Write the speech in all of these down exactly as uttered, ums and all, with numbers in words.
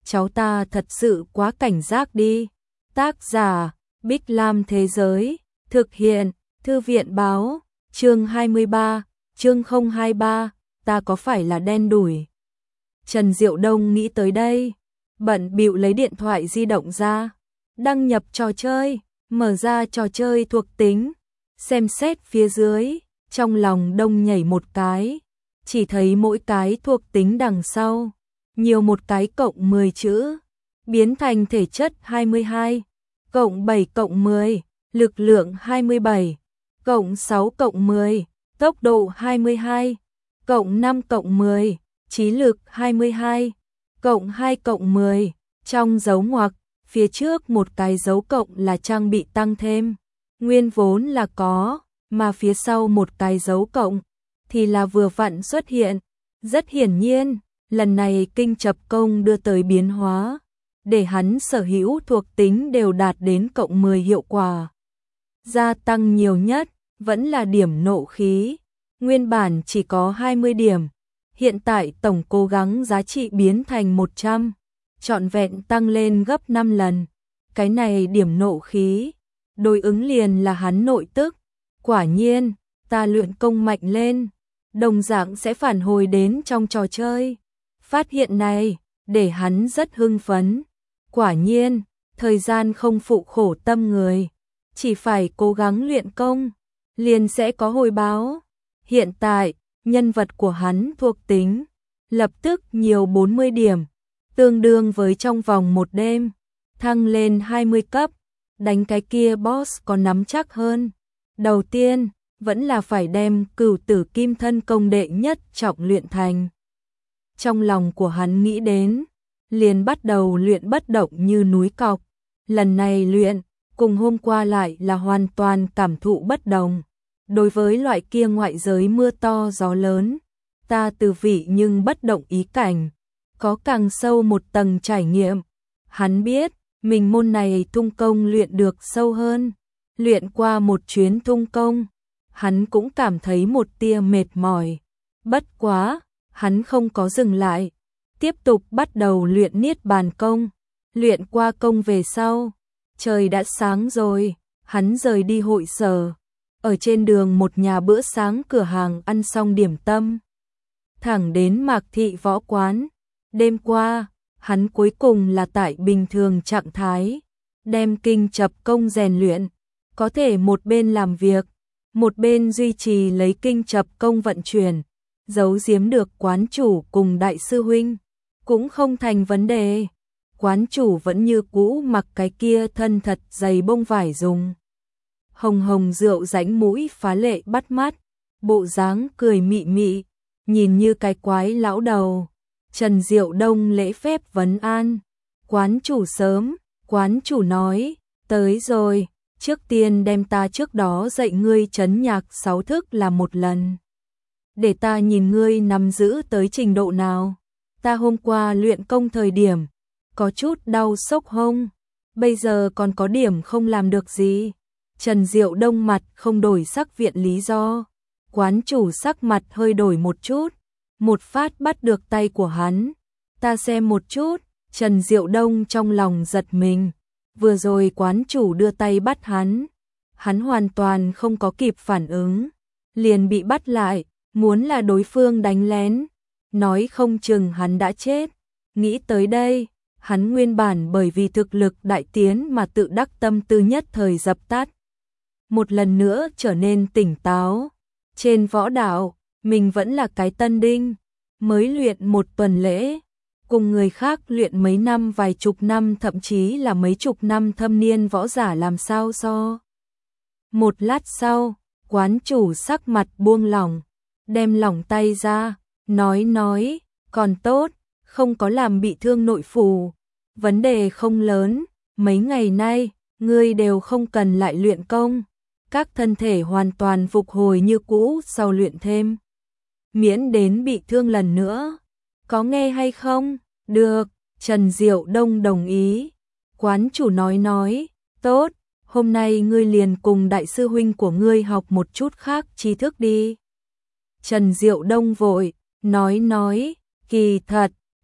cháu ta thật sự quá cảnh giác đi. Tác giả, Bích Lam Thế Giới, thực hiện, Thư viện Báo, chương hai mươi ba, chương không hai ba, ta có phải là đen đủi. Trần Diệu Đông nghĩ tới đây, bận bịu lấy điện thoại di động ra, đăng nhập trò chơi, mở ra trò chơi thuộc tính, xem xét phía dưới, trong lòng Đông nhảy một cái, chỉ thấy mỗi cái thuộc tính đằng sau, nhiều một cái cộng mười chữ, biến thành thể chất hai mươi hai, cộng bảy cộng mười, lực lượng hai mươi bảy, cộng sáu cộng mười, tốc độ hai mươi hai, cộng năm cộng mười, trí lực hai mươi hai, cộng hai cộng mười, trong dấu ngoặc, phía trước một cái dấu cộng là trang bị tăng thêm, nguyên vốn là có, mà phía sau một cái dấu cộng, thì là vừa vặn xuất hiện. Rất hiển nhiên, lần này kinh chập công đưa tới biến hóa, để hắn sở hữu thuộc tính đều đạt đến cộng mười hiệu quả. Gia tăng nhiều nhất, vẫn là điểm nộ khí, nguyên bản chỉ có hai mươi điểm, hiện tại tổng cố gắng giá trị biến thành một trăm, trọn vẹn tăng lên gấp năm lần. Cái này điểm nộ khí, đối ứng liền là hắn nội tức. Quả nhiên, ta luyện công mạnh lên, đồng dạng sẽ phản hồi đến trong trò chơi. Phát hiện này, để hắn rất hưng phấn. Quả nhiên, thời gian không phụ khổ tâm người, chỉ phải cố gắng luyện công, liền sẽ có hồi báo. Hiện tại, nhân vật của hắn thuộc tính, lập tức nhiều bốn mươi điểm, tương đương với trong vòng một đêm, thăng lên hai mươi cấp, đánh cái kia boss có nắm chắc hơn. Đầu tiên, vẫn là phải đem Cửu Tử Kim Thân công đệ nhất trọng luyện thành. Trong lòng của hắn nghĩ đến, liền bắt đầu luyện bất động như núi cọc. Lần này luyện, cùng hôm qua lại là hoàn toàn cảm thụ bất đồng. Đối với loại kia ngoại giới mưa to gió lớn, ta từ vị nhưng bất động ý cảnh, có càng sâu một tầng trải nghiệm. Hắn biết, mình môn này tung công luyện được sâu hơn. Luyện qua một chuyến tung công, hắn cũng cảm thấy một tia mệt mỏi. Bất quá, hắn không có dừng lại, tiếp tục bắt đầu luyện niết bàn công. Luyện qua công về sau, trời đã sáng rồi, hắn rời đi hội sở. Ở trên đường một nhà bữa sáng cửa hàng ăn xong điểm tâm, thẳng đến Mạc Thị Võ Quán. Đêm qua, hắn cuối cùng là tại bình thường trạng thái, đem kinh chập công rèn luyện, có thể một bên làm việc, một bên duy trì lấy kinh chập công vận chuyển, giấu giếm được quán chủ cùng đại sư huynh, cũng không thành vấn đề. Quán chủ vẫn như cũ mặc cái kia thân thật dày bông vải dùng. Hồng hồng rượu rãnh mũi phá lệ bắt mắt, bộ dáng cười mị mị, nhìn như cái quái lão đầu. Trần Diệu Đông lễ phép vấn an, quán chủ sớm, quán chủ nói, tới rồi, trước tiên đem ta trước đó dạy ngươi trấn nhạc sáu thức là một lần. Để ta nhìn ngươi nắm giữ tới trình độ nào. Ta hôm qua luyện công thời điểm, có chút đau sốc hông, bây giờ còn có điểm không làm được gì. Trần Diệu Đông mặt không đổi sắc viện lý do, quán chủ sắc mặt hơi đổi một chút, một phát bắt được tay của hắn. Ta xem một chút, Trần Diệu Đông trong lòng giật mình, vừa rồi quán chủ đưa tay bắt hắn, hắn hoàn toàn không có kịp phản ứng, liền bị bắt lại, muốn là đối phương đánh lén, nói không chừng hắn đã chết. Nghĩ tới đây, hắn nguyên bản bởi vì thực lực đại tiến mà tự đắc tâm tư nhất thời dập tắt. Một lần nữa trở nên tỉnh táo. Trên võ đạo, mình vẫn là cái tân đinh, mới luyện một tuần lễ, cùng người khác luyện mấy năm vài chục năm thậm chí là mấy chục năm thâm niên võ giả làm sao so. Một lát sau, quán chủ sắc mặt buông lỏng, đem lỏng tay ra, nói nói, còn tốt, không có làm bị thương nội phủ, vấn đề không lớn, mấy ngày nay, ngươi đều không cần lại luyện công, các thân thể hoàn toàn phục hồi như cũ sau luyện thêm. Miễn đến bị thương lần nữa, có nghe hay không? Được, Trần Diệu Đông đồng ý. Quán chủ nói nói, tốt, hôm nay ngươi liền cùng đại sư huynh của ngươi học một chút khác tri thức đi. Trần Diệu Đông vội, nói nói, kỳ thật,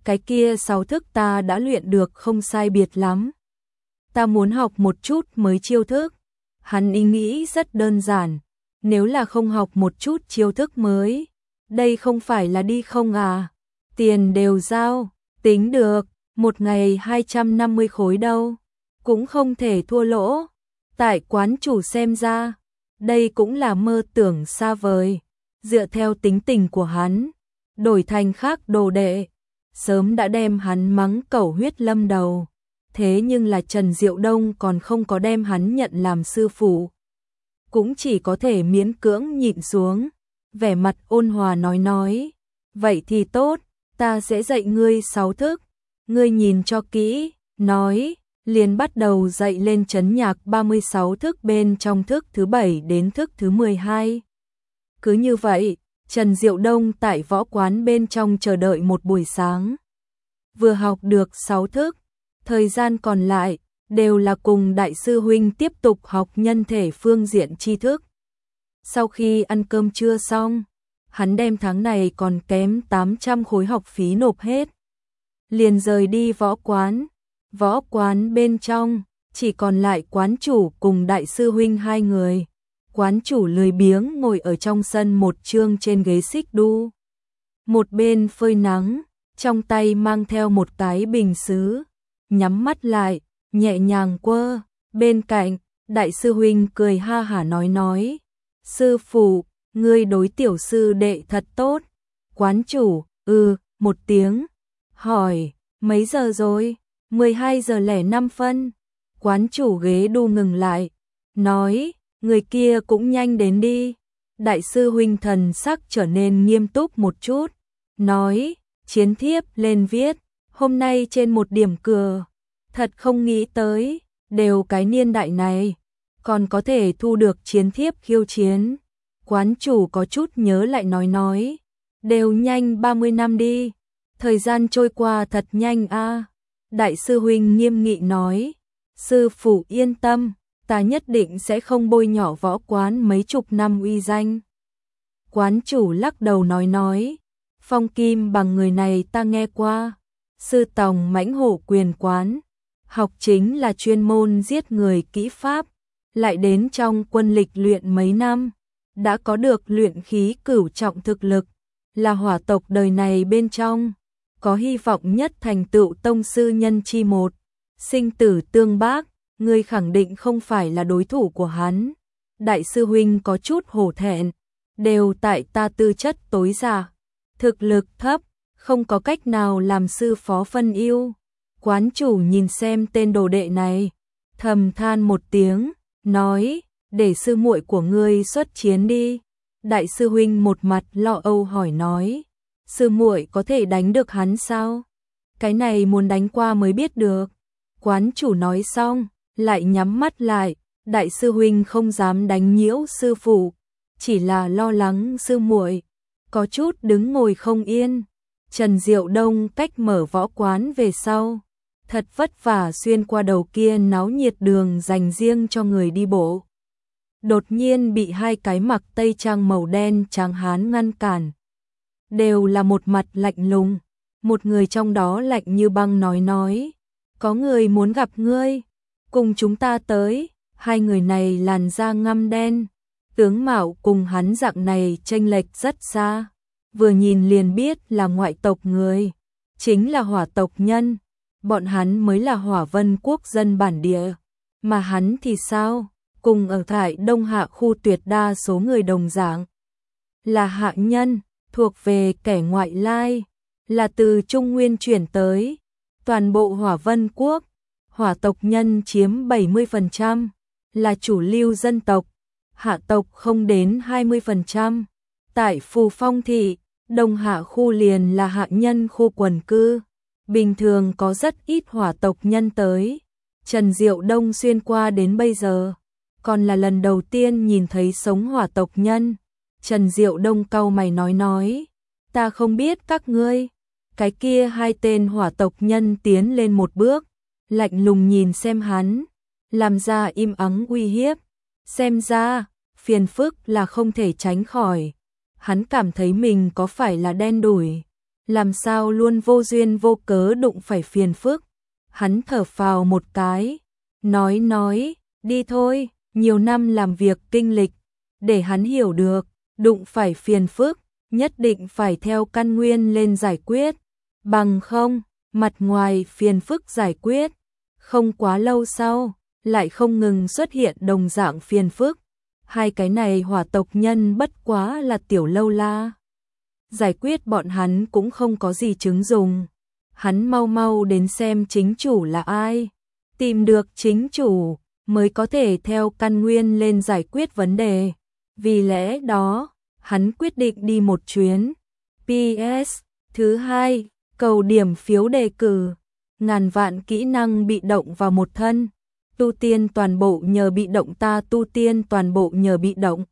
cái kia sáu thức ta đã luyện được không sai biệt lắm. Ta muốn học một chút mới chiêu thức. Hắn ý nghĩ rất đơn giản, nếu là không học một chút chiêu thức mới, đây không phải là đi không à, tiền đều giao, tính được, một ngày hai trăm năm mươi khối đâu, cũng không thể thua lỗ. Tại quán chủ xem ra, đây cũng là mơ tưởng xa vời, dựa theo tính tình của hắn, đổi thành khác đồ đệ, sớm đã đem hắn mắng cẩu huyết lâm đầu. Thế nhưng là Trần Diệu Đông còn không có đem hắn nhận làm sư phụ, cũng chỉ có thể miễn cưỡng nhịn xuống, vẻ mặt ôn hòa nói nói, vậy thì tốt, ta sẽ dạy ngươi sáu thức, ngươi nhìn cho kỹ, nói, liền bắt đầu dạy lên trấn nhạc ba mươi sáu thức bên trong thức thứ bảy đến thức thứ mười hai. Cứ như vậy, Trần Diệu Đông tại võ quán bên trong chờ đợi một buổi sáng, vừa học được sáu thức. Thời gian còn lại, đều là cùng đại sư huynh tiếp tục học nhân thể phương diện tri thức. Sau khi ăn cơm trưa xong, hắn đem tháng này còn kém tám trăm khối học phí nộp hết. Liền rời đi võ quán. Võ quán bên trong, chỉ còn lại quán chủ cùng đại sư huynh hai người. Quán chủ lười biếng ngồi ở trong sân một chương trên ghế xích đu. Một bên phơi nắng, trong tay mang theo một cái bình sứ. Nhắm mắt lại, nhẹ nhàng quơ, bên cạnh, đại sư huynh cười ha hả nói nói, sư phụ, ngươi đối tiểu sư đệ thật tốt. Quán chủ, ừ, một tiếng, hỏi, mấy giờ rồi? mười hai giờ lẻ năm phân. Quán chủ ghế đu ngừng lại, nói, người kia cũng nhanh đến đi. Đại sư huynh thần sắc trở nên nghiêm túc một chút, nói, chiến thiếp lên viết. Hôm nay trên một điểm cờ, thật không nghĩ tới, đều cái niên đại này, còn có thể thu được chiến thiếp khiêu chiến. Quán chủ có chút nhớ lại nói nói, đều nhanh ba mươi năm đi, thời gian trôi qua thật nhanh a. Đại sư huynh nghiêm nghị nói, sư phụ yên tâm, ta nhất định sẽ không bôi nhọ võ quán mấy chục năm uy danh. Quán chủ lắc đầu nói nói, Phong Kim bằng người này ta nghe qua. Sư tòng mãnh hổ quyền quán, học chính là chuyên môn giết người kỹ pháp, lại đến trong quân lịch luyện mấy năm, đã có được luyện khí cửu trọng thực lực, là hỏa tộc đời này bên trong, có hy vọng nhất thành tựu tông sư nhân chi một. Sinh tử tương bác, ngươi khẳng định không phải là đối thủ của hắn. Đại sư huynh có chút hổ thẹn, đều tại ta tư chất tối già, thực lực thấp, không có cách nào làm sư phó phân ưu. Quán chủ nhìn xem tên đồ đệ này, thầm than một tiếng, nói, để sư muội của ngươi xuất chiến đi. Đại sư huynh một mặt lo âu hỏi nói, sư muội có thể đánh được hắn sao? Cái này muốn đánh qua mới biết được. Quán chủ nói xong, lại nhắm mắt lại, đại sư huynh không dám đánh nhiễu sư phụ, chỉ là lo lắng sư muội, có chút đứng ngồi không yên. Trần Diệu Đông cách mở võ quán về sau, thật vất vả xuyên qua đầu kia náo nhiệt đường dành riêng cho người đi bộ. Đột nhiên bị hai cái mặc tây trang màu đen trắng hán ngăn cản. Đều là một mặt lạnh lùng, một người trong đó lạnh như băng nói nói, có người muốn gặp ngươi, cùng chúng ta tới. Hai người này làn da ngăm đen, tướng mạo cùng hắn dạng này chênh lệch rất xa. Vừa nhìn liền biết là ngoại tộc người, chính là hỏa tộc nhân, bọn hắn mới là Hỏa Vân quốc dân bản địa, mà hắn thì sao, cùng ở tại Đông Hạ khu tuyệt đa số người đồng dạng, là hạ nhân, thuộc về kẻ ngoại lai, là từ Trung Nguyên chuyển tới. Toàn bộ Hỏa Vân quốc, hỏa tộc nhân chiếm bảy mươi phần trăm, là chủ lưu dân tộc, hạ tộc không đến hai mươi phần trăm. Tại Phù Phong thị, Đông Hạ khu liền là hạ nhân khu quần cư, bình thường có rất ít hỏa tộc nhân tới. Trần Diệu Đông xuyên qua đến bây giờ, còn là lần đầu tiên nhìn thấy sống hỏa tộc nhân. Trần Diệu Đông cau mày nói nói, ta không biết các ngươi. Cái kia hai tên hỏa tộc nhân tiến lên một bước, lạnh lùng nhìn xem hắn, làm ra im ắng uy hiếp. Xem ra, phiền phức là không thể tránh khỏi. Hắn cảm thấy mình có phải là đen đủi, làm sao luôn vô duyên vô cớ đụng phải phiền phức. Hắn thở phào một cái, nói nói, đi thôi, nhiều năm làm việc kinh lịch, để hắn hiểu được, đụng phải phiền phức, nhất định phải theo căn nguyên lên giải quyết, bằng không, mặt ngoài phiền phức giải quyết, không quá lâu sau, lại không ngừng xuất hiện đồng dạng phiền phức. Hai cái này hỏa tộc nhân bất quá là tiểu lâu la. Giải quyết bọn hắn cũng không có gì chứng dùng. Hắn mau mau đến xem chính chủ là ai. Tìm được chính chủ mới có thể theo căn nguyên lên giải quyết vấn đề. Vì lẽ đó, hắn quyết định đi một chuyến. pê ét. Thứ hai, cầu điểm phiếu đề cử. Ngàn vạn kỹ năng bị động vào một thân. Tu tiên toàn bộ nhờ bị động ta tu tiên toàn bộ nhờ bị động.